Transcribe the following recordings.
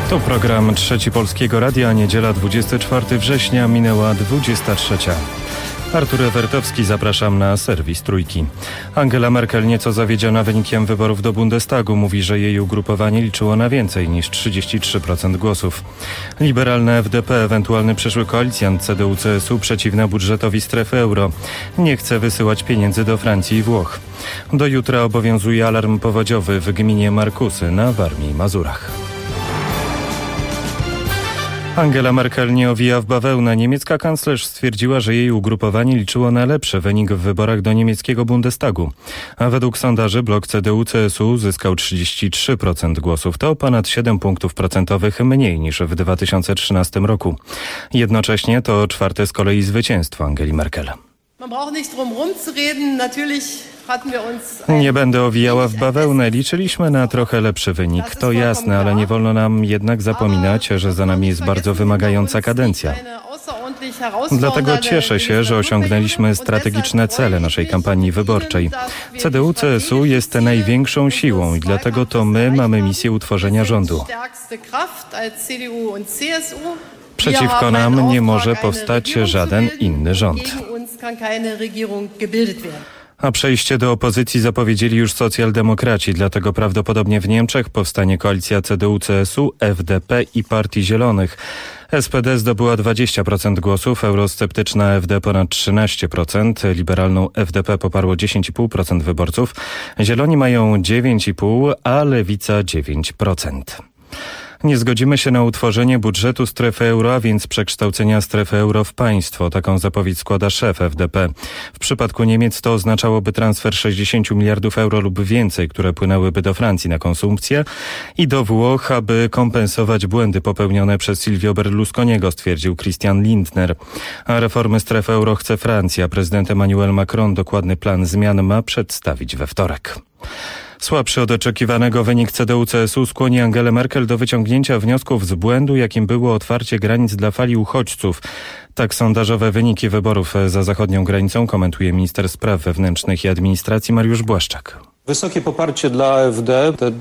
To program Trzeci Polskiego Radia, niedziela 24 września, minęła 23. Artur Ewertowski, zapraszam na serwis Trójki. Angela Merkel, nieco zawiedziona wynikiem wyborów do Bundestagu, mówi, że jej ugrupowanie liczyło na więcej niż 33% głosów. Liberalne FDP, ewentualny przyszły koalicjant CDU-CSU przeciwna budżetowi strefy euro, nie chce wysyłać pieniędzy do Francji i Włoch. Do jutra obowiązuje alarm powodziowy w gminie Markusy na Warmii i Mazurach. Angela Merkel nie owija w bawełnę. Niemiecka kanclerz stwierdziła, że jej ugrupowanie liczyło na lepszy wynik w wyborach do niemieckiego Bundestagu. A według sondaży blok CDU-CSU zyskał 33% głosów. To ponad 7 punktów procentowych mniej niż w 2013 roku. Jednocześnie to czwarte z kolei zwycięstwo Angeli Merkel. Nie będę owijała w bawełnę. Liczyliśmy na trochę lepszy wynik. To jasne, ale nie wolno nam jednak zapominać, że za nami jest bardzo wymagająca kadencja. Dlatego cieszę się, że osiągnęliśmy strategiczne cele naszej kampanii wyborczej. CDU-CSU jest największą siłą i dlatego to my mamy misję utworzenia rządu. Przeciwko nam nie może powstać żaden inny rząd. A przejście do opozycji zapowiedzieli już socjaldemokraci, dlatego prawdopodobnie w Niemczech powstanie koalicja CDU-CSU, FDP i Partii Zielonych. SPD zdobyła 20% głosów, eurosceptyczna AfD ponad 13%, liberalną FDP poparło 10,5% wyborców, Zieloni mają 9,5%, a Lewica 9%. Nie zgodzimy się na utworzenie budżetu strefy euro, a więc przekształcenia strefy euro w państwo. Taką zapowiedź składa szef FDP. W przypadku Niemiec to oznaczałoby transfer 60 miliardów euro lub więcej, które płynęłyby do Francji na konsumpcję i do Włoch, aby kompensować błędy popełnione przez Silvio Berlusconiego, stwierdził Christian Lindner. A reformy strefy euro chce Francja. Prezydent Emmanuel Macron dokładny plan zmian ma przedstawić we wtorek. Słabszy od oczekiwanego wynik CDU-CSU skłoni Angelę Merkel do wyciągnięcia wniosków z błędu, jakim było otwarcie granic dla fali uchodźców. Tak sondażowe wyniki wyborów za zachodnią granicą komentuje minister spraw wewnętrznych i administracji Mariusz Błaszczak. Wysokie poparcie dla AfD, te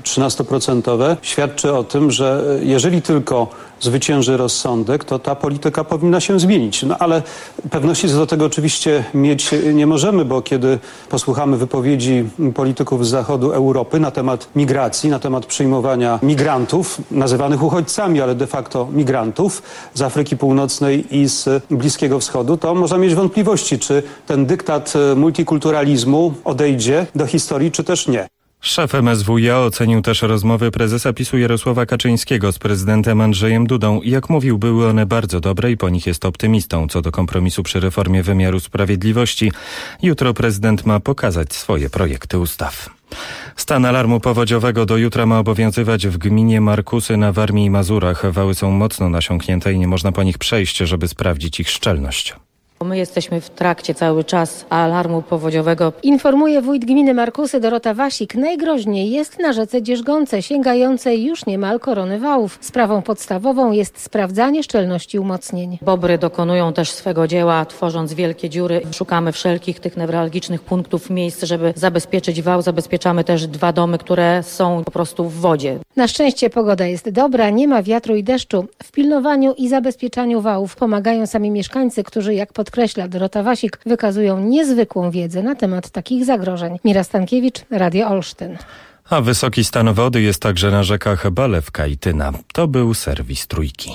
13%, świadczy o tym, że jeżeli tylko zwycięży rozsądek, to ta polityka powinna się zmienić. No ale pewności co do tego oczywiście mieć nie możemy, bo kiedy posłuchamy wypowiedzi polityków z zachodu Europy na temat migracji, na temat przyjmowania migrantów, nazywanych uchodźcami, ale de facto migrantów z Afryki Północnej i z Bliskiego Wschodu, to można mieć wątpliwości, czy ten dyktat multikulturalizmu odejdzie do historii, czy też nie. Szef MSWiA ocenił też rozmowy prezesa PiS-u Jarosława Kaczyńskiego z prezydentem Andrzejem Dudą. Jak mówił, były one bardzo dobre i po nich jest optymistą co do kompromisu przy reformie wymiaru sprawiedliwości. Jutro prezydent ma pokazać swoje projekty ustaw. Stan alarmu powodziowego do jutra ma obowiązywać w gminie Markusy na Warmii i Mazurach. Wały są mocno nasiąknięte i nie można po nich przejść, żeby sprawdzić ich szczelność. My jesteśmy w trakcie cały czas alarmu powodziowego. Informuje wójt gminy Markusy Dorota Wasik. Najgroźniej jest na rzece Dzierżgonce, sięgającej już niemal korony wałów. Sprawą podstawową jest sprawdzanie szczelności umocnień. Bobry dokonują też swego dzieła, tworząc wielkie dziury. Szukamy wszelkich tych newralgicznych punktów, miejsc, żeby zabezpieczyć wał. Zabezpieczamy też 2 domy, które są po prostu w wodzie. Na szczęście pogoda jest dobra, nie ma wiatru i deszczu. W pilnowaniu i zabezpieczaniu wałów pomagają sami mieszkańcy, którzy, jak podkreśla Dorota Wasik, wykazują niezwykłą wiedzę na temat takich zagrożeń. Mira Stankiewicz, Radio Olsztyn. A wysoki stan wody jest także na rzekach Balewka i Tyna. To był serwis Trójki.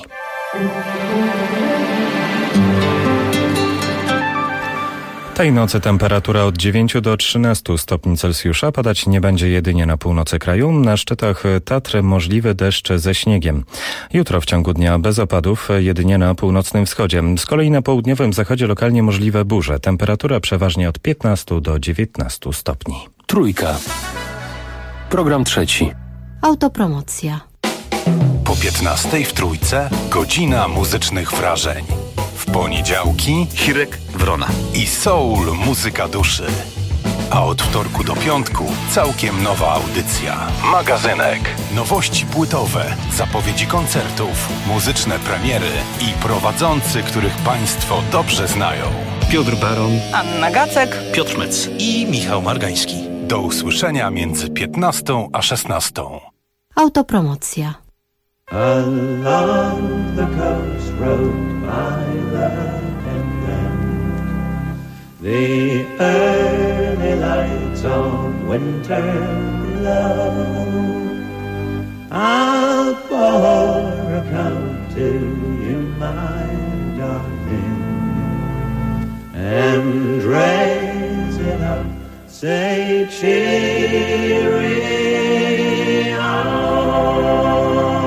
Tej nocy temperatura od 9 do 13 stopni Celsjusza. Padać nie będzie jedynie na północy kraju. Na szczytach Tatry możliwy deszcz ze śniegiem. Jutro w ciągu dnia bez opadów, jedynie na północnym wschodzie. Z kolei na południowym zachodzie lokalnie możliwe burze. Temperatura przeważnie od 15 do 19 stopni. Trójka. Program trzeci. Autopromocja. Po 15 w Trójce godzina muzycznych wrażeń. W poniedziałki Hirek Wrona i soul muzyka duszy. A od wtorku do piątku całkiem nowa audycja. Magazynek. Nowości płytowe, zapowiedzi koncertów, muzyczne premiery i prowadzący, których Państwo dobrze znają. Piotr Baron, Anna Gacek, Piotr Mec I Michał Margański. Do usłyszenia między 15 a 16. Autopromocja. Along the coast road by the inland, the early lights of winter glow. I'll pour a cup to you, my darling, and raise it up, say cheerio.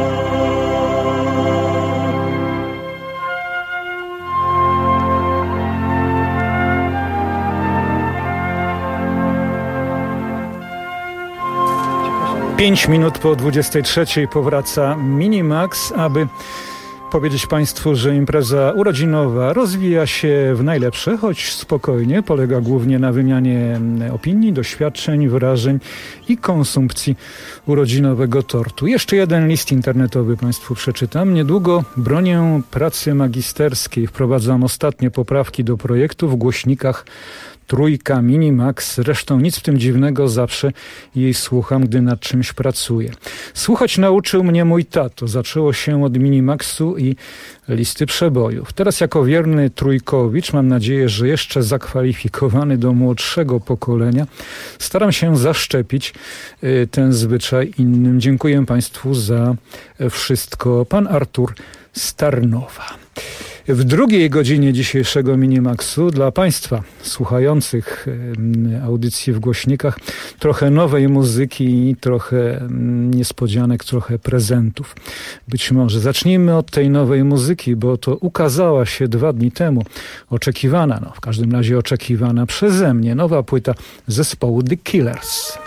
Pięć minut po 23 powraca Minimax, aby powiedzieć Państwu, że impreza urodzinowa rozwija się w najlepsze, choć spokojnie, polega głównie na wymianie opinii, doświadczeń, wrażeń i konsumpcji urodzinowego tortu. Jeszcze jeden list internetowy Państwu przeczytam. Niedługo bronię pracy magisterskiej. Wprowadzam ostatnie poprawki do projektu w głośnikach Trójka Minimax, zresztą nic w tym dziwnego, zawsze jej słucham, gdy nad czymś pracuję. Słuchać nauczył mnie mój tato. Zaczęło się od Minimaxu i listy przebojów. Teraz jako wierny trójkowicz mam nadzieję, że jeszcze zakwalifikowany do młodszego pokolenia staram się zaszczepić ten zwyczaj innym. Dziękuję Państwu za wszystko. Pan Artur Starnowa. W drugiej godzinie dzisiejszego Minimaxu dla Państwa słuchających audycji w głośnikach trochę nowej muzyki i trochę niespodzianek, trochę prezentów. Być może zacznijmy od tej nowej muzyki, bo to ukazała się 2 dni temu. Oczekiwana, w każdym razie oczekiwana przeze mnie, nowa płyta zespołu The Killers.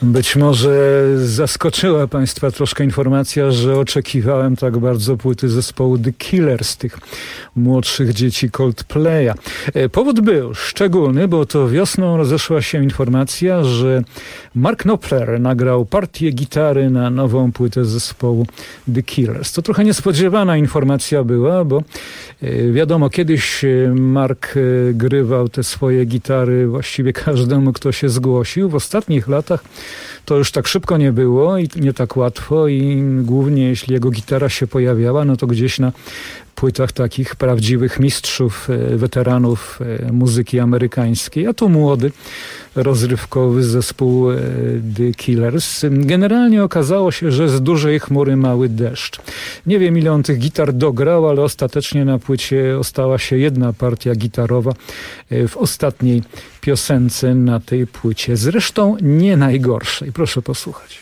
Być może zaskoczyła Państwa troszkę informacja, że oczekiwałem tak bardzo płyty zespołu The Killers, tych młodszych dzieci Coldplaya. Powód był szczególny, bo to wiosną rozeszła się informacja, że Mark Knopfler nagrał partię gitary na nową płytę zespołu The Killers. To trochę niespodziewana informacja była, bo wiadomo, kiedyś Mark grywał te swoje gitary właściwie każdemu, kto się zgłosił. W ostatnich latach to już tak szybko nie było i nie tak łatwo i głównie jeśli jego gitara się pojawiała, no to gdzieś na płytach takich prawdziwych mistrzów, weteranów muzyki amerykańskiej, a tu młody, rozrywkowy zespół The Killers. Generalnie okazało się, że z dużej chmury mały deszcz. Nie wiem, ile on tych gitar dograł, ale ostatecznie na płycie ostała się jedna partia gitarowa w ostatniej piosence na tej płycie. Zresztą nie najgorszej. Proszę posłuchać.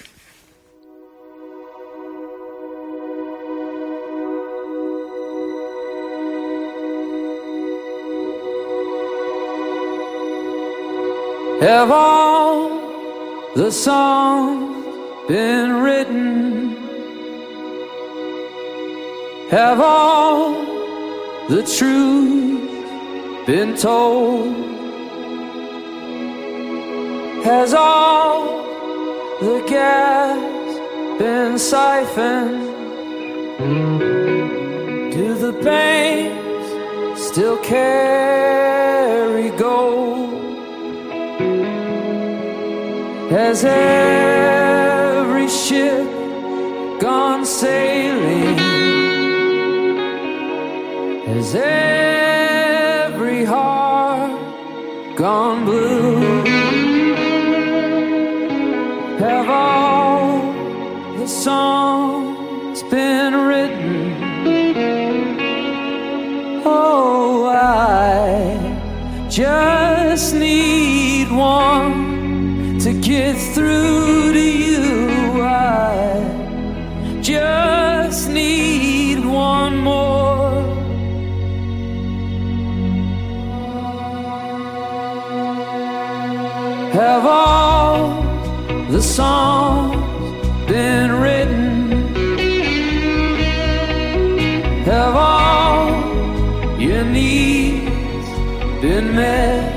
Have all the songs been written? Have all the truth been told? Has all the gas been siphoned? Do the banks still carry gold? Has every ship gone sailing? Has every heart gone blue? Have all the songs been written? Oh, I just need one to get through to you. I just need one more. Have all the songs been written? Have all your needs been met?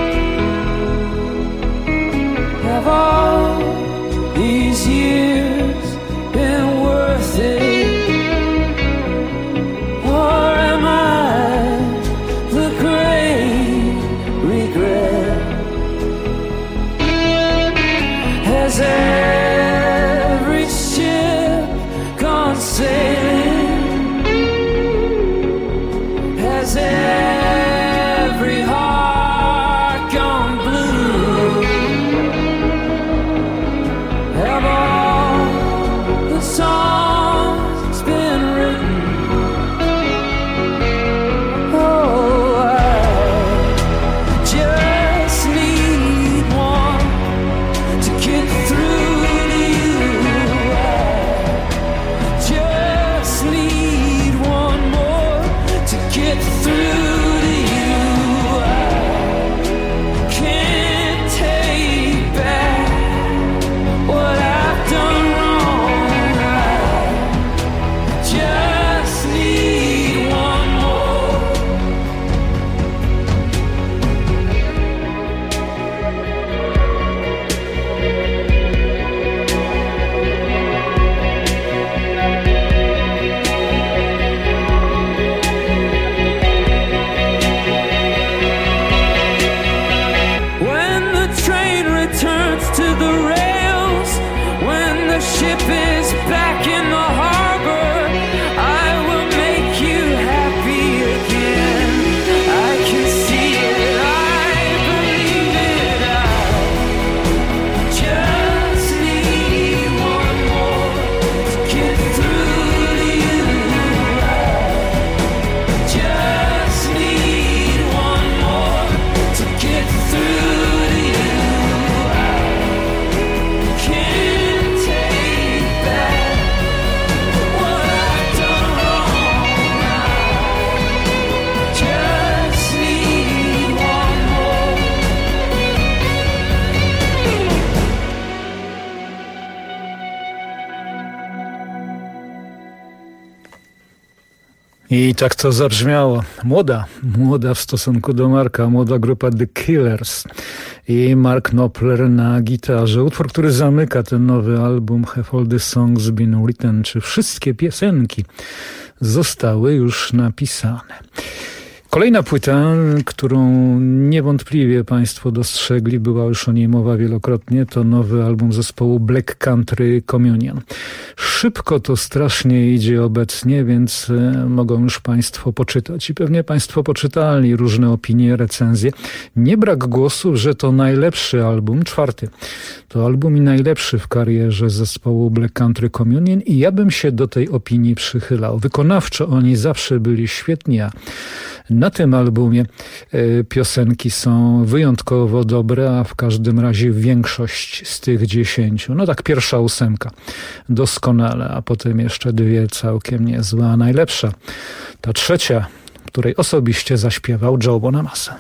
Have all these years been worth it? Or am I the great regret? Has every ship gone sailing? Has every heart gone blue? I tak to zabrzmiało. Młoda w stosunku do Marka, młoda grupa The Killers i Mark Knopfler na gitarze. Utwór, który zamyka ten nowy album Have All The Songs Been Written? Czy wszystkie piosenki zostały już napisane? Kolejna płyta, którą niewątpliwie Państwo dostrzegli, była już o niej mowa wielokrotnie, to nowy album zespołu Black Country Communion. Szybko to strasznie idzie obecnie, więc mogą już Państwo poczytać i pewnie Państwo poczytali różne opinie, recenzje. Nie brak głosów, że to najlepszy album, 4. To album i najlepszy w karierze zespołu Black Country Communion i ja bym się do tej opinii przychylał. Wykonawczo oni zawsze byli świetni, a na tym albumie piosenki są wyjątkowo dobre, a w każdym razie większość z tych 10. No tak, pierwsza 8 doskonale, a potem jeszcze 2 całkiem niezłe, a najlepsza ta 3, której osobiście zaśpiewał Joe Bonamassa.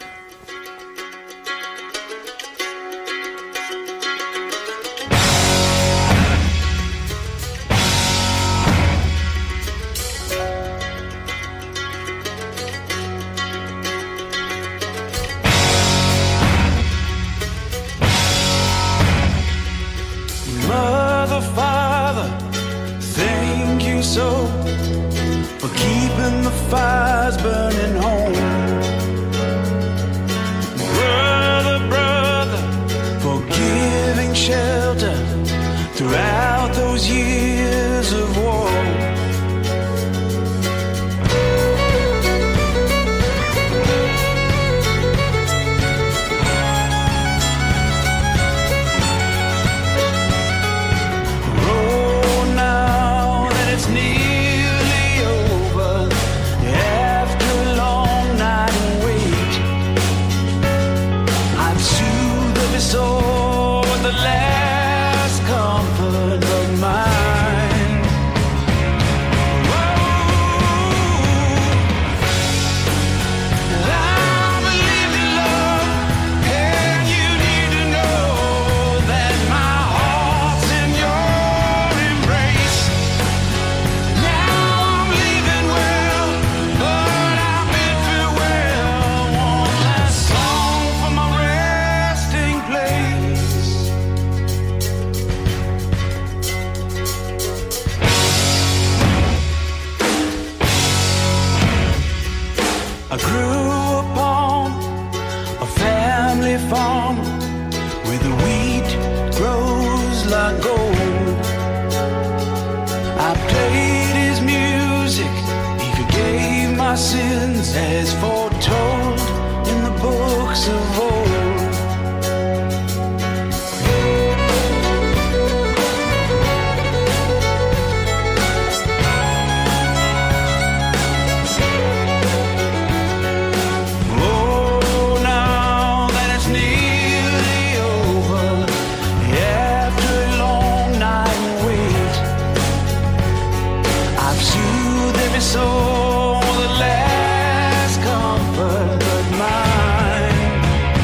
So the last comfort but mine.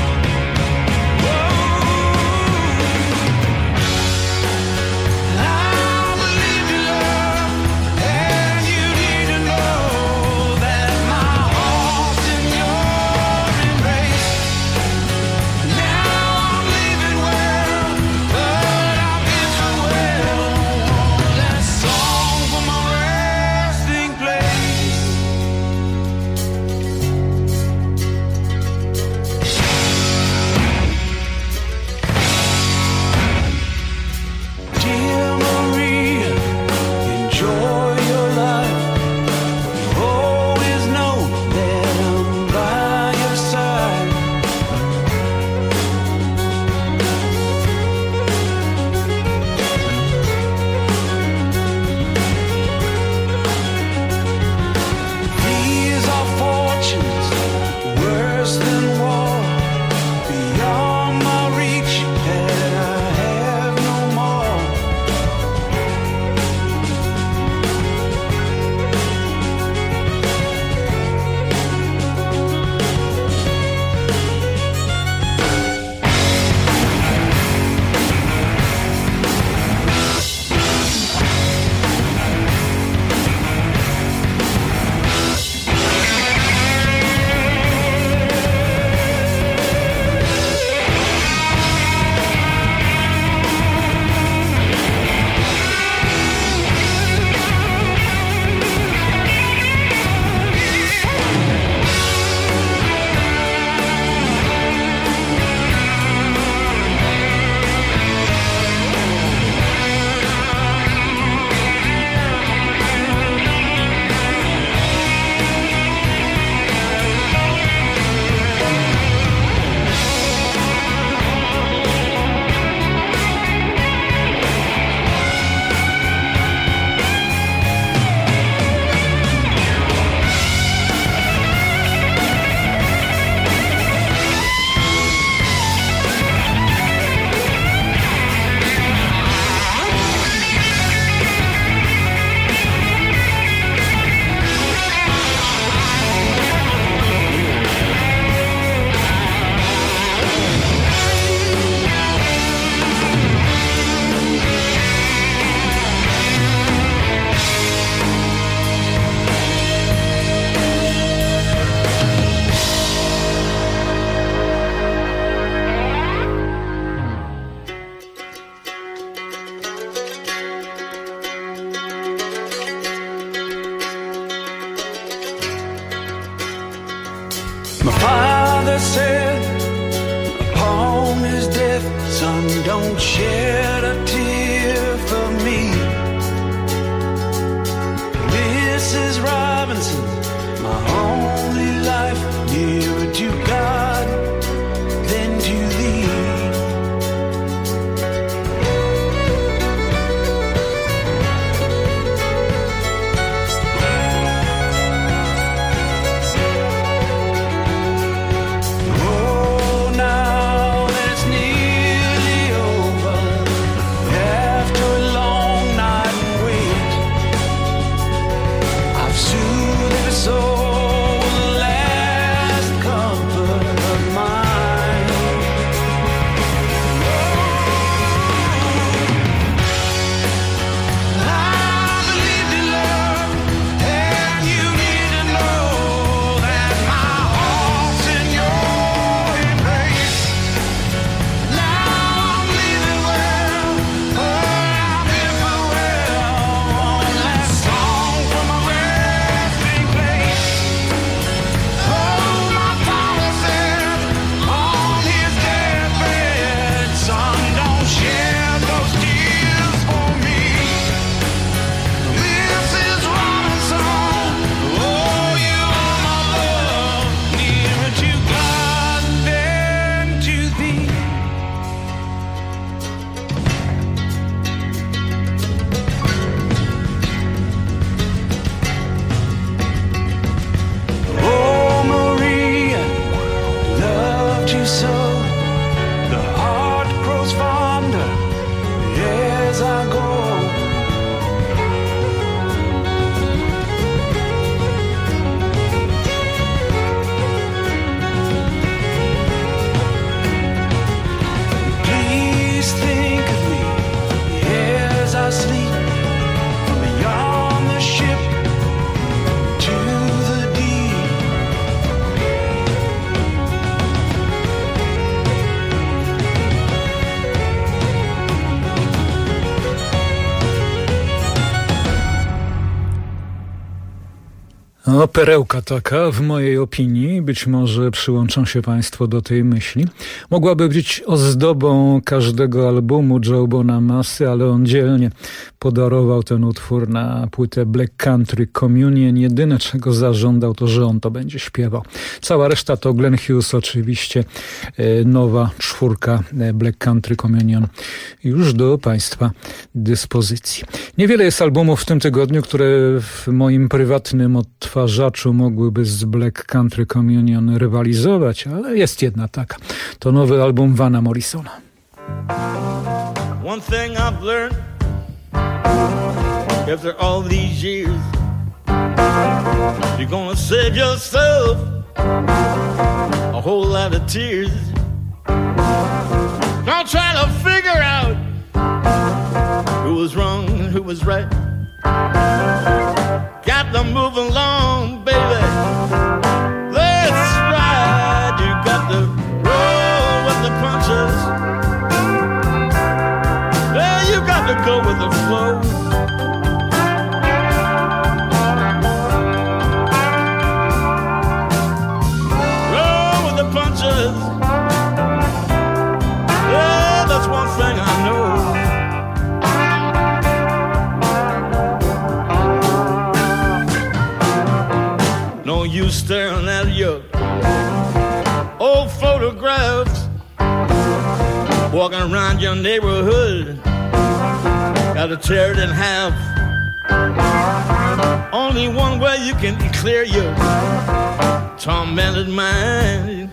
Sun, don't shed a tear for me. Mrs. Robinson, my only life, nearer to God than to thee. Oh, now that it's nearly over, after a long night and wait, I've soothed every soul with the last comfort of mine. I believe in love, and you need to know that my heart's in your embrace. Now I'm leaving well, I'm in farewell on that song from my resting place. Oh, my father said on his deathbed, son, don't shed those tears for me. Mrs. Robinson, oh, you are my love, nearer to God than to thee. Oh, Maria, loved you so. The heart grows fonder as I go. Please think of me as I sleep from beyond the ship to the deep. O, perełka taka, w mojej opinii, być może przyłączą się Państwo do tej myśli. Mogłaby być ozdobą każdego albumu Joe Bonamassy, ale on dzielnie podarował ten utwór na płytę Black Country Communion. Jedyne, czego zażądał, to, że on to będzie śpiewał. Cała reszta to Glenn Hughes oczywiście, nowa czwórka Black Country Communion już do Państwa dyspozycji. Niewiele jest albumów w tym tygodniu, które w moim prywatnym odtwarzaczu mogłyby z Black Country Communion rywalizować, ale jest jedna taka. To nowy album Vana Morrisona. One thing I've learned after all these years, you're gonna save yourself a whole lot of tears. Don't try to figure out who was wrong and who was right. Got to move along, baby. Let's ride. You got to roll with the punches. Yeah, you got to go with the flow. Roll with the punches. Yeah, that's one thing I know. No use staring at your old photographs, walking around your neighborhood. Gotta tear it in half. Only one way you can clear your tormented mind.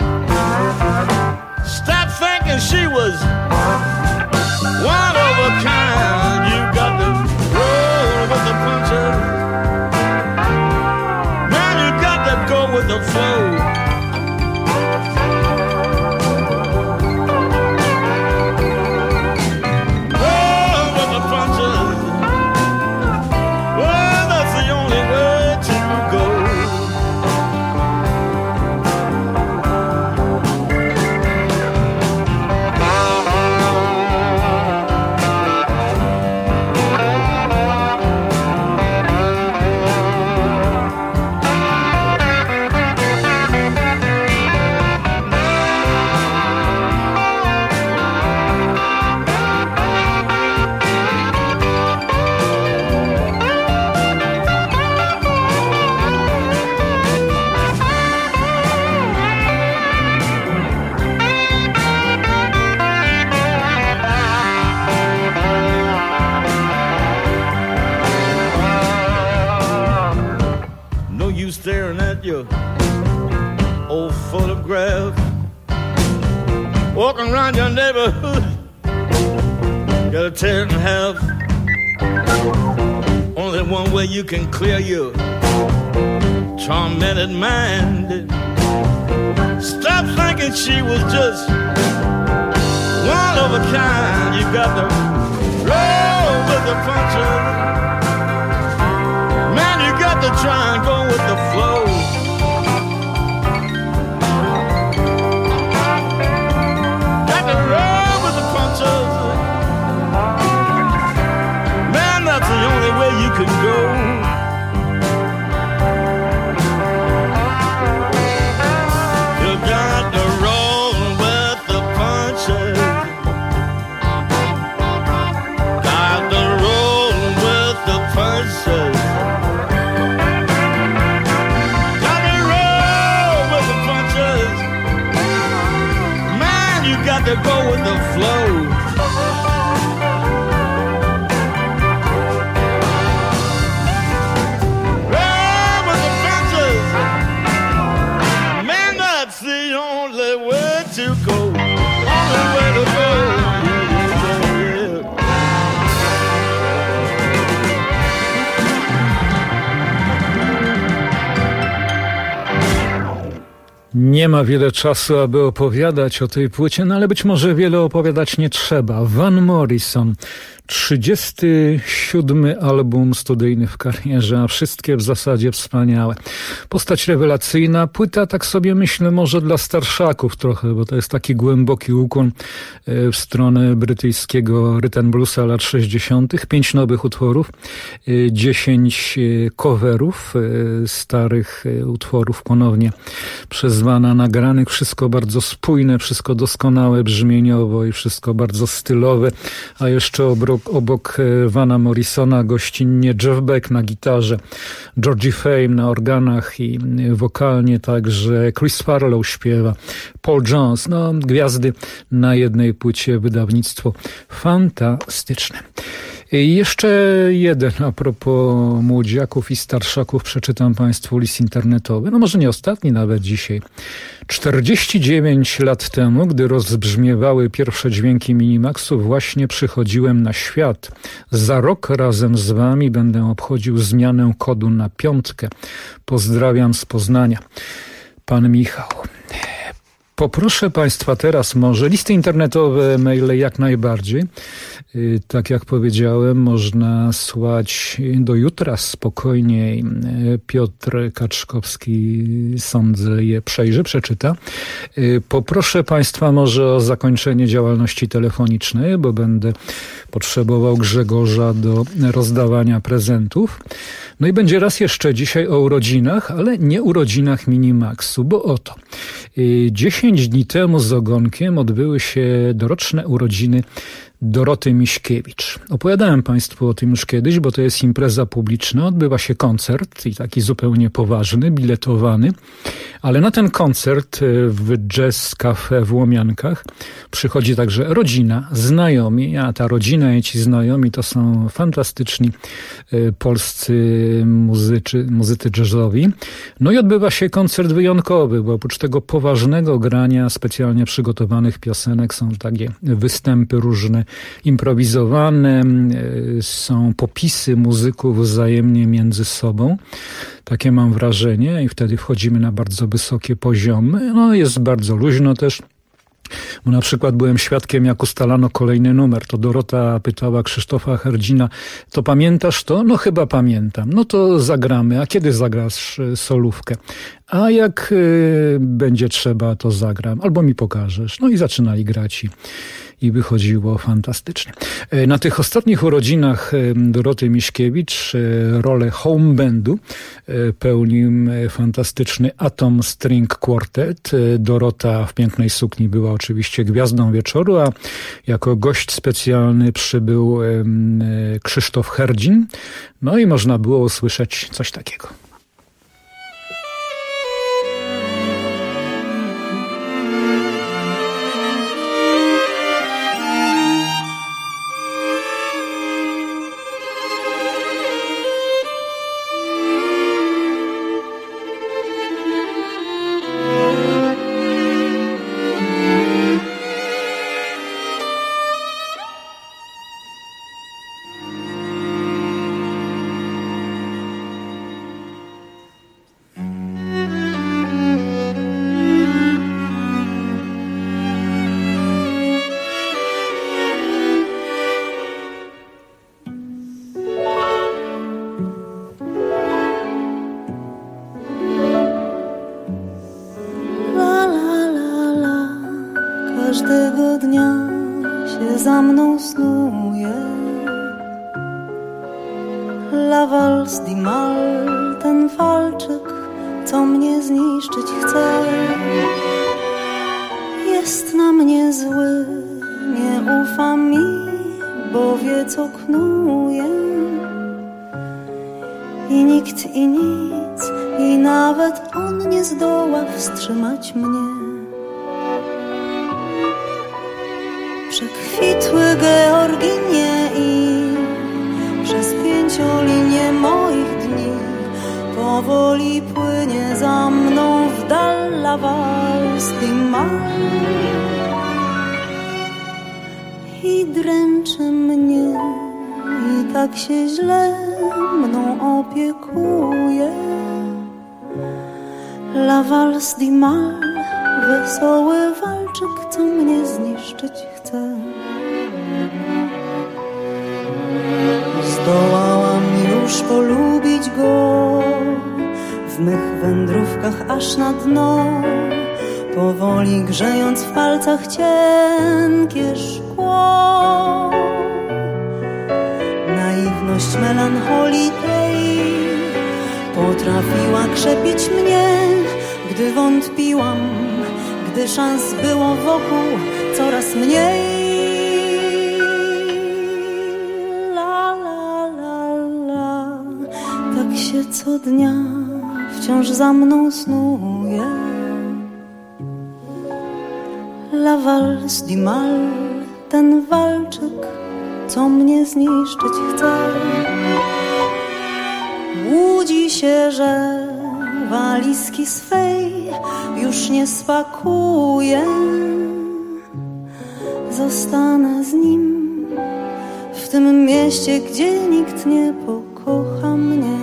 Stop thinking she was one of a kind. You got to roll with the punches. Man, you got to go with the flow. Roll with the punches. Well, that's the only way to go. your old photograph. Walking around your neighborhood, got a tear in half. Only one way you can clear your tormented mind. Stop thinking she was just one of a kind. You got to roll with the punches. Man, you got to try and go with the flow. Got to roll with the punches. Man, that's the only way you can go. To go with the flow. Roll with the punches. Man, that's the only way to go. Only way to go. Nie ma wiele czasu, aby opowiadać o tej płycie, no ale być może wiele opowiadać nie trzeba. Van Morrison, 37. album studyjny w karierze, a wszystkie w zasadzie wspaniałe. Postać rewelacyjna, płyta, tak sobie myślę, może dla starszaków trochę, bo to jest taki głęboki ukłon w stronę brytyjskiego rhythm bluesa lat 60. 5 nowych utworów, 10 coverów starych utworów ponownie przez Vana nagranych. Wszystko bardzo spójne, wszystko doskonałe brzmieniowo i wszystko bardzo stylowe, a jeszcze obok Vana Morrisona gościnnie Jeff Beck na gitarze, Georgie Fame na organach i wokalnie także Chris Farlow śpiewa, Paul Jones, no gwiazdy na jednej płycie, wydawnictwo fantastyczne. I jeszcze jeden a propos młodziaków i starszaków, przeczytam Państwu list internetowy, no może nie ostatni nawet dzisiaj. 49 lat temu, gdy rozbrzmiewały pierwsze dźwięki Minimaxu, właśnie przychodziłem na świat. Za rok razem z Wami będę obchodził zmianę kodu na 5. Pozdrawiam z Poznania. Pan Michał. Poproszę Państwa teraz może listy internetowe, maile jak najbardziej. Tak jak powiedziałem, można słać do jutra spokojniej. Piotr Kaczkowski, sądzę, je przejrzy, przeczyta. Poproszę Państwa może o zakończenie działalności telefonicznej, bo będę potrzebował Grzegorza do rozdawania prezentów. No i będzie raz jeszcze dzisiaj o urodzinach, ale nie urodzinach Minimaxu, bo oto 10 dni temu z ogonkiem odbyły się doroczne urodziny Doroty Miśkiewicz. Opowiadałem Państwu o tym już kiedyś, bo to jest impreza publiczna, odbywa się koncert i taki zupełnie poważny, biletowany, ale na ten koncert w Jazz Cafe w Łomiankach przychodzi także rodzina, znajomi, a ta rodzina i ci znajomi to są fantastyczni polscy muzycy jazzowi. No i odbywa się koncert wyjątkowy, bo oprócz tego poważnego grania specjalnie przygotowanych piosenek są takie występy różne, improwizowane, są popisy muzyków wzajemnie między sobą. Takie mam wrażenie i wtedy wchodzimy na bardzo wysokie poziomy. No jest bardzo luźno też. Bo na przykład byłem świadkiem, jak ustalano kolejny numer. To Dorota pytała Krzysztofa Herdzina, to pamiętasz to? No chyba pamiętam. No to zagramy. A kiedy zagrasz solówkę? A jak będzie trzeba, to zagram. Albo mi pokażesz. No i zaczynali grać i wychodziło fantastycznie. Na tych ostatnich urodzinach Doroty Miśkiewicz rolę home bandu pełnił fantastyczny Atom String Quartet. Dorota w pięknej sukni była oczywiście gwiazdą wieczoru, a jako gość specjalny przybył Krzysztof Herdzin. No i można było usłyszeć coś takiego. każdego dnia się za mną snuje. La valse di mal, ten walczyk, co mnie zniszczyć chce. Jest na mnie zły, nie ufa mi, bo wie co knuje. I nikt i nic, i nawet on nie zdoła wstrzymać mnie. Przekwitły georginie i przez 5 linie moich dni powoli płynie za mną w dal la valse di mal. I dręczy mnie i tak się źle mną opiekuje. La valse di mal, wesoły walczyk, co mnie zniszczyć chce. Zdołałam już polubić go w mych wędrówkach aż na dno, powoli grzejąc w palcach cienkie szkło. Naiwność melancholii tej potrafiła krzepić mnie, gdy wątpiłam, gdy szans było wokół coraz mniej. La, la, la, la, tak się co dnia wciąż za mną snuje. La valse di mal, ten walczyk, co mnie zniszczyć chce. Łudzi się, że walizki swej już nie spakuję. Zostanę z nim w tym mieście, gdzie nikt nie pokocha mnie.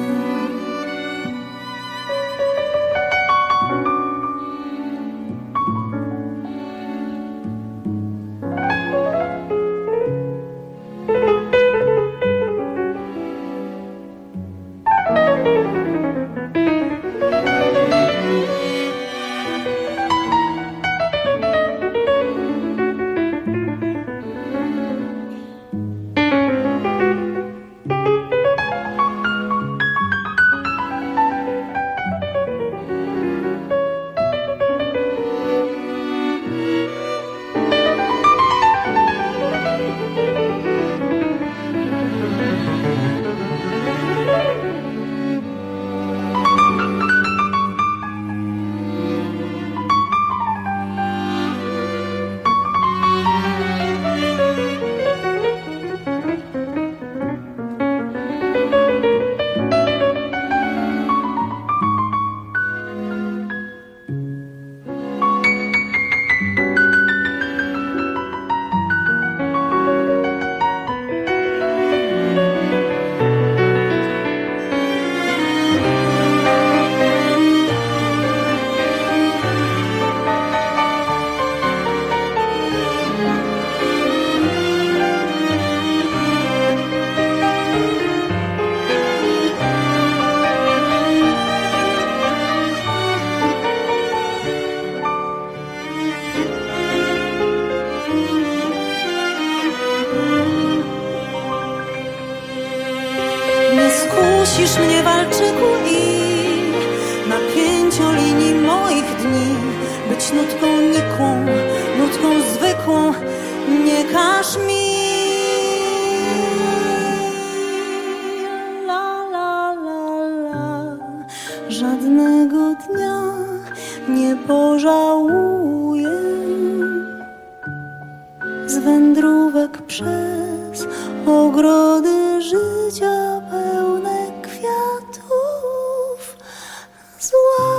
Skusisz mnie, walczyku, i na 5 linii moich dni być nutką nikłą, nutką zwykłą. Nie każ mi, la, la, la, la, żadnego dnia nie pożałuję z wędrówek przez ogrody życia pełne kwiatów zła.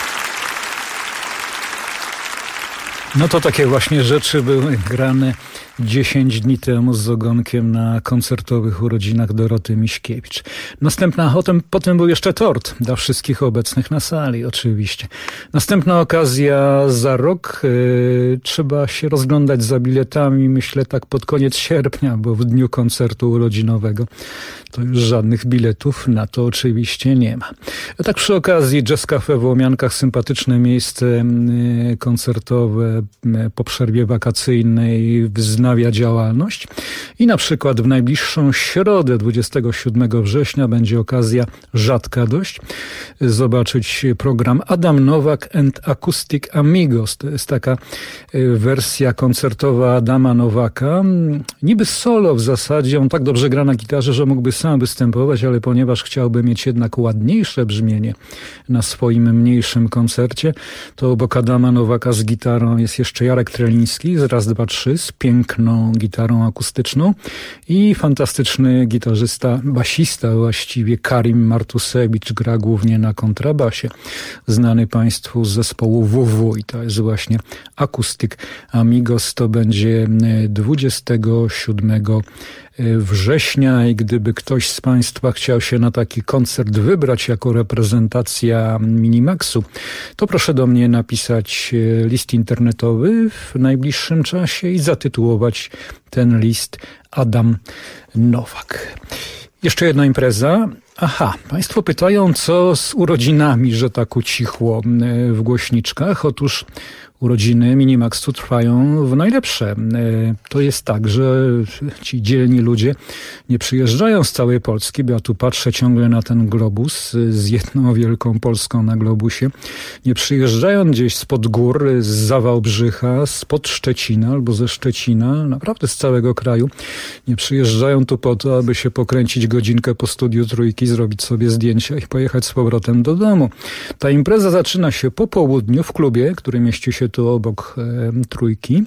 No to takie właśnie rzeczy były grane 10 dni temu z ogonkiem na koncertowych urodzinach Doroty Miśkiewicz. Potem był jeszcze tort dla wszystkich obecnych na sali, oczywiście. Następna okazja za rok. Trzeba się rozglądać za biletami, myślę tak pod koniec sierpnia, bo w dniu koncertu urodzinowego to już żadnych biletów na to oczywiście nie ma. A tak przy okazji Jazz Cafe w Łomiankach, sympatyczne miejsce koncertowe po przerwie wakacyjnej wznawia działalność i na przykład w najbliższą środę 27 września będzie okazja rzadka dość zobaczyć program Adam Nowak and Acoustic Amigos. To jest taka wersja koncertowa Adama Nowaka. Niby solo w zasadzie, on tak dobrze gra na gitarze, że mógłby sam występować, ale ponieważ chciałby mieć jednak ładniejsze brzmienie na swoim mniejszym koncercie, to obok Adama Nowaka z gitarą jest jeszcze Jarek Treliński z Raz, Dwa, Trzy z piękną gitarą akustyczną i fantastyczny gitarzysta, basista właściwie Karim Martusewicz gra głównie na kontrabasie, znany Państwu z zespołu WW i to jest właśnie Acoustic Amigos. To będzie 27 września i gdyby ktoś z Państwa chciał się na taki koncert wybrać jako reprezentacja Minimaxu, to proszę do mnie napisać list internetowy w najbliższym czasie i zatytułować ten list Adam Nowak. Jeszcze jedna impreza. Państwo pytają, co z urodzinami, że tak ucichło w głośniczkach. Otóż urodziny Minimaxu trwają w najlepsze. To jest tak, że ci dzielni ludzie nie przyjeżdżają z całej Polski, bo ja tu patrzę ciągle na ten globus z jedną wielką Polską na globusie. Nie przyjeżdżają gdzieś spod gór, z Zawałbrzycha, spod Szczecina albo ze Szczecina, naprawdę z całego kraju. Nie przyjeżdżają tu po to, aby się pokręcić godzinkę po studiu Trójki, zrobić sobie zdjęcia i pojechać z powrotem do domu. Ta impreza zaczyna się po południu w klubie, który mieści się tu obok Trójki.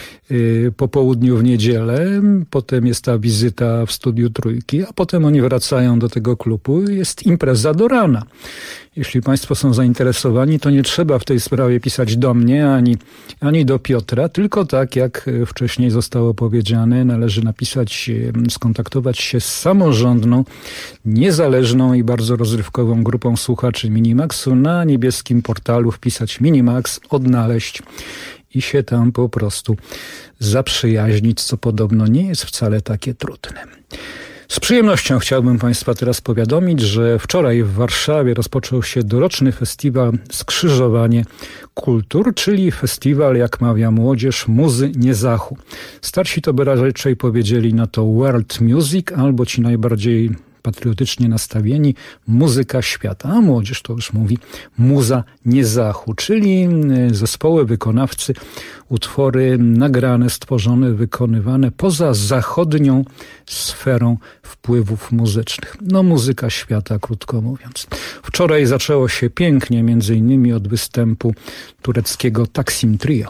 Po południu w niedzielę, potem jest ta wizyta w studiu Trójki, a potem oni wracają do tego klubu i jest impreza do rana. Jeśli Państwo są zainteresowani, to nie trzeba w tej sprawie pisać do mnie ani do Piotra, tylko tak jak wcześniej zostało powiedziane, należy napisać, skontaktować się z samorządną, niezależną i bardzo rozrywkową grupą słuchaczy Minimaxu na niebieskim portalu, wpisać Minimax, odnaleźć i się tam po prostu zaprzyjaźnić, co podobno nie jest wcale takie trudne. Z przyjemnością chciałbym Państwa teraz powiadomić, że wczoraj w Warszawie rozpoczął się doroczny festiwal Skrzyżowanie Kultur, czyli festiwal, jak mawia młodzież, muzy nie zachu. Starsi to by raczej powiedzieli na to world music, albo ci najbardziej patriotycznie nastawieni muzyka świata, a młodzież to już mówi muza nie zachu, czyli zespoły, wykonawcy, utwory nagrane, stworzone, wykonywane poza zachodnią sferą wpływów muzycznych. No muzyka świata, krótko mówiąc. Wczoraj zaczęło się pięknie, między innymi od występu tureckiego Taksim Trio.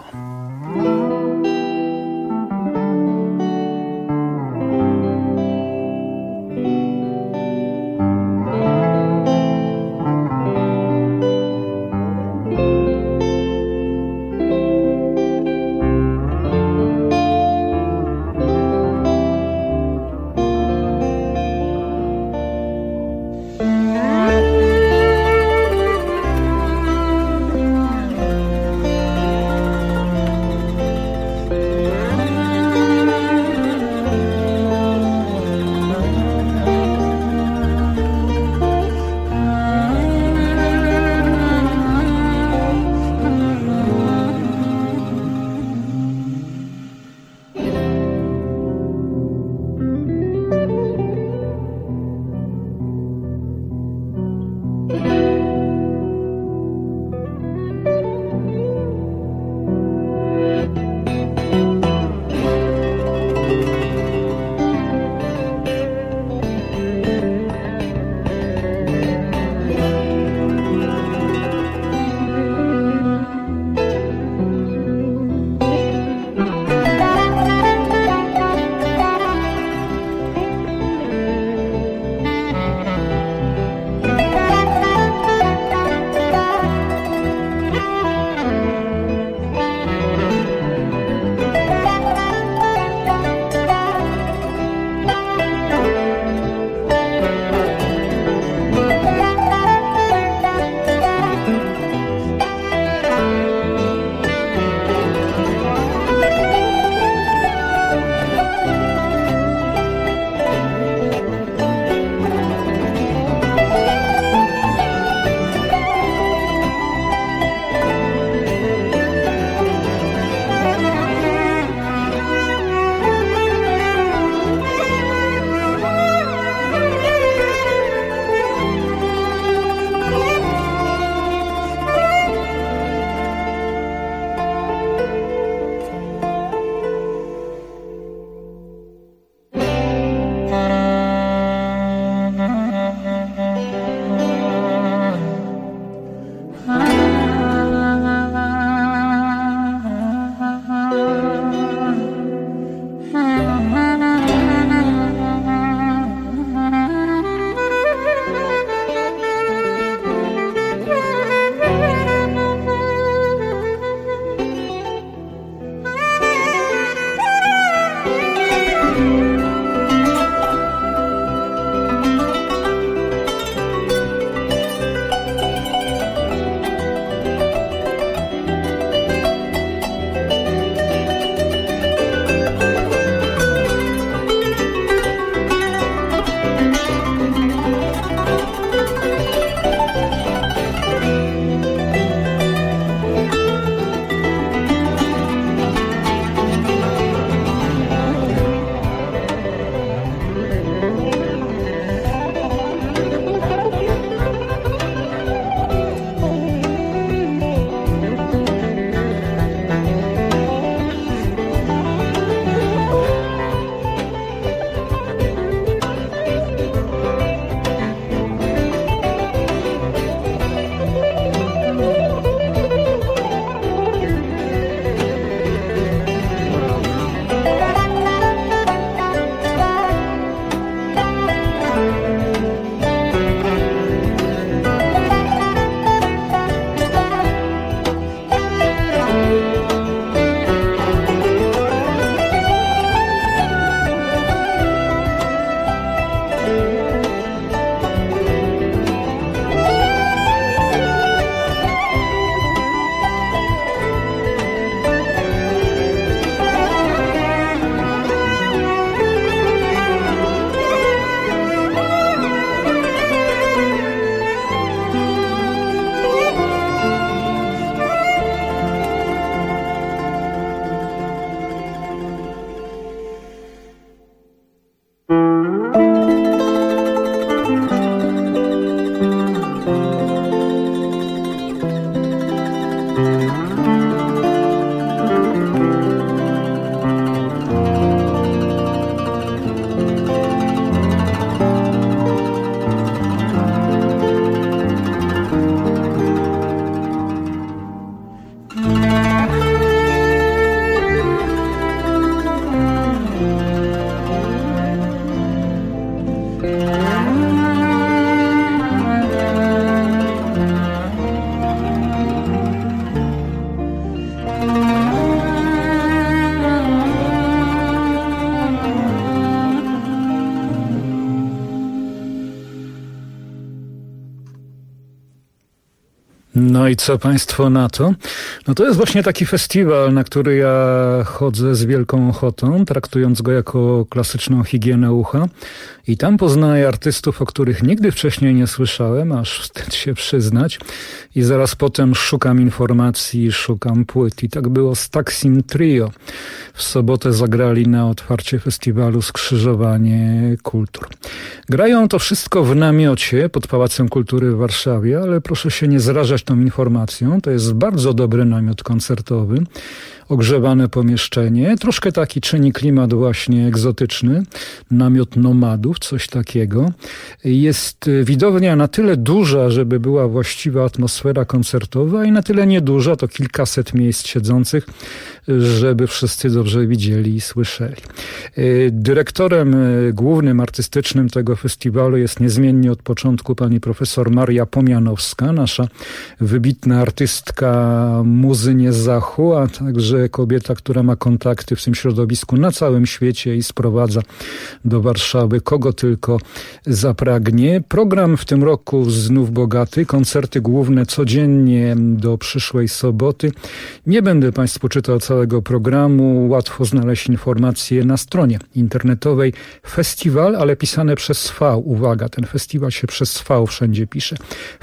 No i co państwo na to? No to jest właśnie taki festiwal, na który ja chodzę z wielką ochotą, traktując go jako klasyczną higienę ucha. I tam poznaję artystów, o których nigdy wcześniej nie słyszałem, aż wstyd się przyznać. I zaraz potem szukam informacji, szukam płyt. I tak było z Taksim Trio. W sobotę zagrali na otwarcie festiwalu Skrzyżowanie Kultur. Grają to wszystko w namiocie pod Pałacem Kultury w Warszawie, ale proszę się nie zrażać tą informacją. To jest bardzo dobry namiot koncertowy. Ogrzewane pomieszczenie, troszkę taki czyni klimat właśnie egzotyczny, namiot nomadów, coś takiego. Jest widownia na tyle duża, żeby była właściwa atmosfera koncertowa i na tyle nieduża, to kilkaset miejsc siedzących, żeby wszyscy dobrze widzieli i słyszeli. Dyrektorem głównym, artystycznym tego festiwalu jest niezmiennie od początku pani profesor Maria Pomianowska, nasza wybitna artystka muzy nie Zachu, a także kobieta, która ma kontakty w tym środowisku na całym świecie i sprowadza do Warszawy kogo tylko zapragnie. Program w tym roku znów bogaty, koncerty główne codziennie do przyszłej soboty. Nie będę państwu czytał całego programu, łatwo znaleźć informacje na stronie internetowej festiwal, ale pisane przez V. Uwaga, ten festiwal się przez V wszędzie pisze.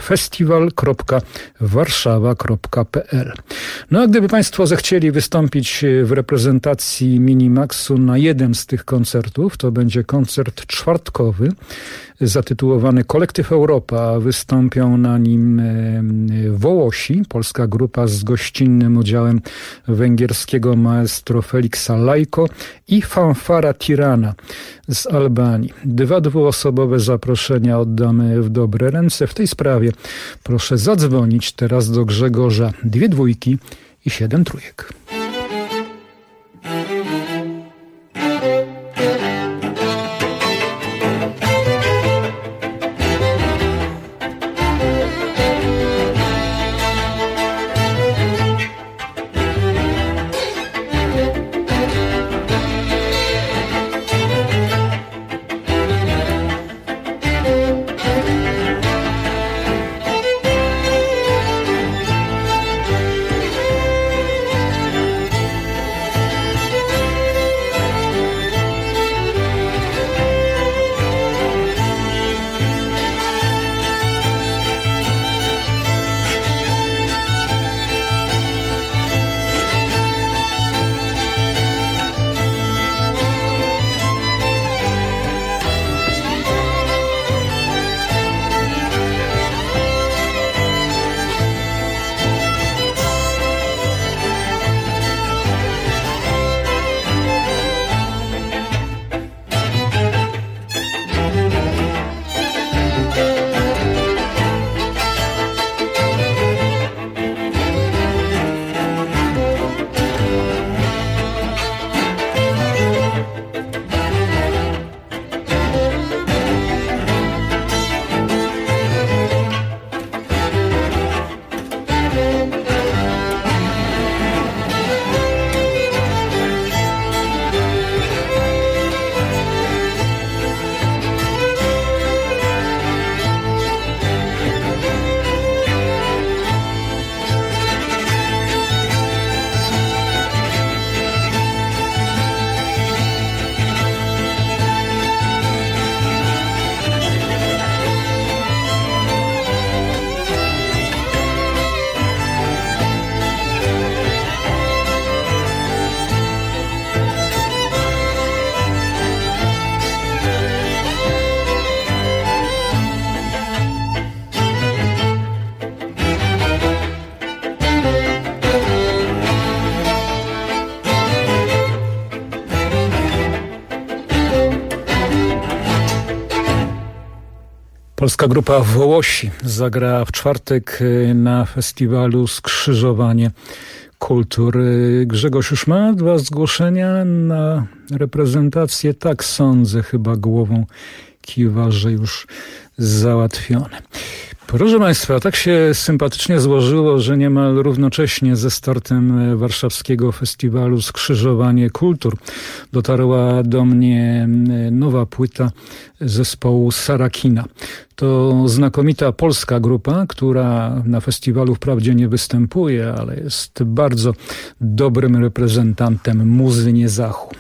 festiwal.warszawa.pl. No a gdyby państwo zechcieli wystąpić w reprezentacji Minimaxu na jeden z tych koncertów, to będzie koncert czwartkowy zatytułowany Kolektyw Europa. Wystąpią na nim Wołosi, polska grupa z gościnnym udziałem węgierskiego maestro Feliksa Lajko i Fanfara Tirana z Albanii. 2 dwuosobowe zaproszenia oddamy w dobre ręce. W tej sprawie proszę zadzwonić teraz do Grzegorza 2 dwójki i 7 trójek. Polska grupa Wołosi zagra w czwartek na festiwalu Skrzyżowanie Kultur. Grzegorz już ma 2 zgłoszenia na reprezentację? Tak sądzę, chyba głową kiwa, że już załatwione. Proszę Państwa, tak się sympatycznie złożyło, że niemal równocześnie ze startem warszawskiego festiwalu Skrzyżowanie Kultur dotarła do mnie nowa płyta zespołu Sarakina. To znakomita polska grupa, która na festiwalu wprawdzie nie występuje, ale jest bardzo dobrym reprezentantem muzy niezachu.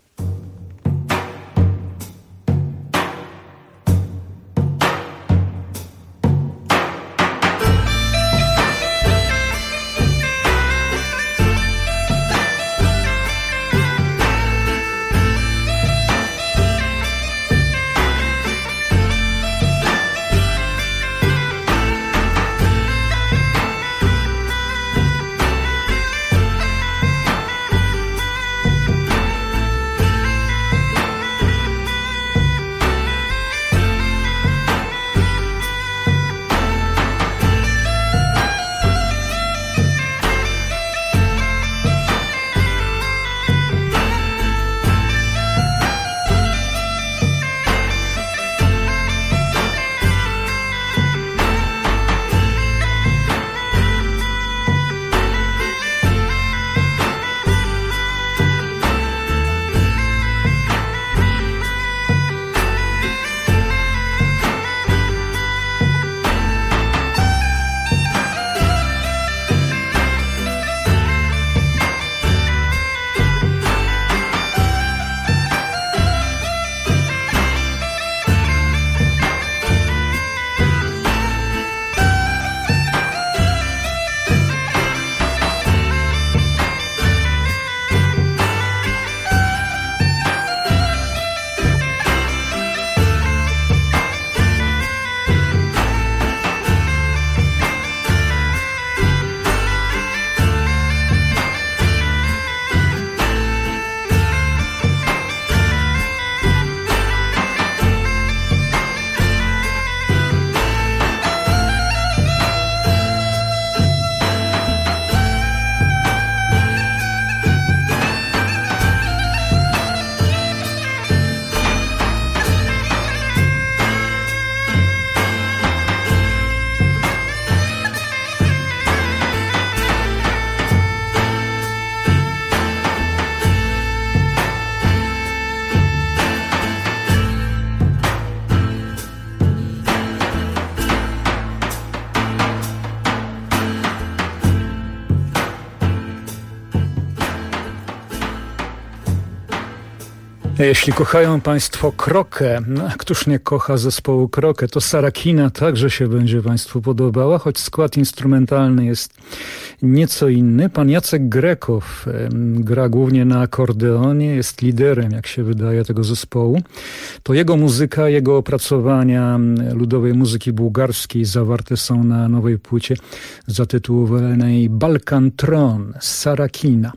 Jeśli kochają Państwo Krokę, no, któż nie kocha zespołu Krokę, to Sarakina także się będzie Państwu podobała, choć skład instrumentalny jest nieco inny. Pan Jacek Grekow gra głównie na akordeonie, jest liderem, jak się wydaje, tego zespołu. To jego muzyka, jego opracowania ludowej muzyki bułgarskiej zawarte są na nowej płycie zatytułowanej Balkan Tron Sarakina.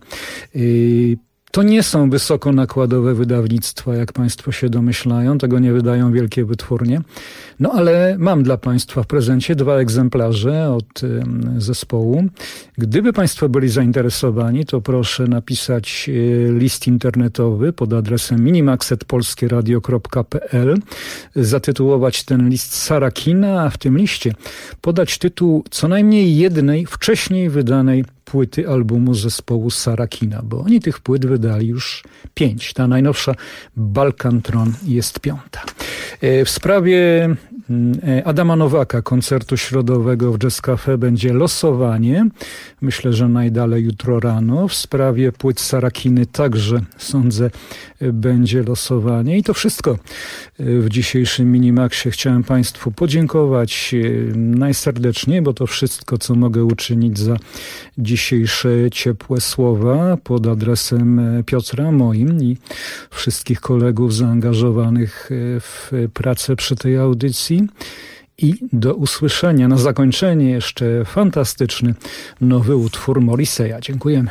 To nie są wysoko nakładowe wydawnictwa, jak Państwo się domyślają. Tego nie wydają wielkie wytwórnie. No ale mam dla Państwa w prezencie 2 egzemplarze od zespołu. Gdyby Państwo byli zainteresowani, to proszę napisać list internetowy pod adresem minimax@polskieradio.pl, zatytułować ten list Sarakina, a w tym liście podać tytuł co najmniej jednej wcześniej wydanej płyty albumu zespołu Sarakina, bo oni tych płyt wydali już 5. Ta najnowsza Balkan Tron jest 5. W sprawie Adama Nowaka, koncertu środowego w Jazz Cafe będzie losowanie. Myślę, że najdalej jutro rano. W sprawie płyt Sarakiny także, sądzę, będzie losowanie. I to wszystko w dzisiejszym Minimaxie. Chciałem Państwu podziękować najserdeczniej, bo to wszystko, co mogę uczynić za dzisiejsze ciepłe słowa pod adresem Piotra, moim i wszystkich kolegów zaangażowanych w pracę przy tej audycji. I do usłyszenia. Na zakończenie jeszcze fantastyczny nowy utwór Morriseya. Dziękujemy.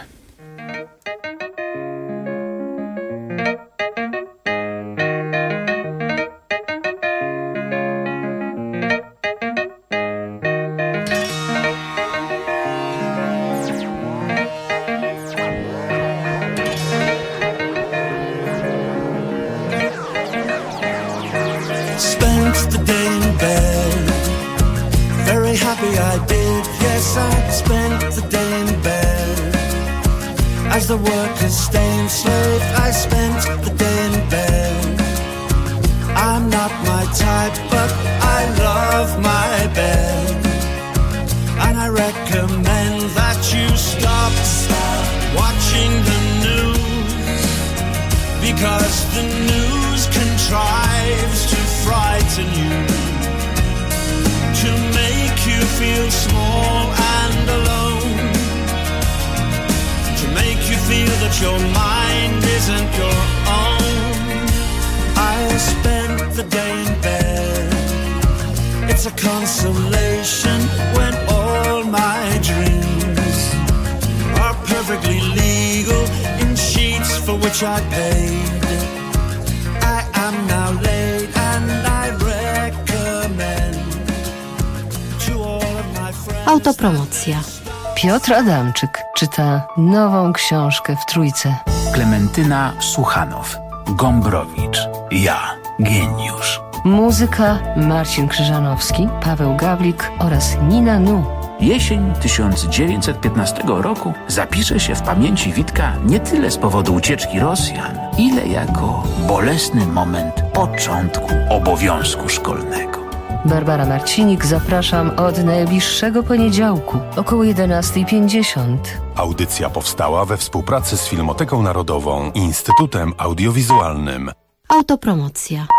spent the day in bed. Very happy I did, yes, I spent the day in bed. As the workers stay enslaved, I spent the day in bed. I'm not my type, but I love my bed. And I recommend that you stop watching the news, because the news contrives to frighten you, to make you feel small and alone, to make you feel that your mind isn't your own. I spent the day in bed. It's a consolation when all my dreams are perfectly legal in sheets for which I paid. I am now late and I recommend to all of my friends. Autopromocja. Piotr Adamczyk czyta nową książkę w Trójce. Klementyna Suchanow, Gombrowicz, ja, geniusz. Muzyka Marcin Krzyżanowski, Paweł Gawlik oraz Nina Nu. Jesień 1915 roku zapisze się w pamięci Witka nie tyle z powodu ucieczki Rosjan, ile jako bolesny moment początku obowiązku szkolnego. Barbara Marcinik, zapraszam od najbliższego poniedziałku, około 11:50. Audycja powstała we współpracy z Filmoteką Narodową i Instytutem Audiowizualnym. Autopromocja.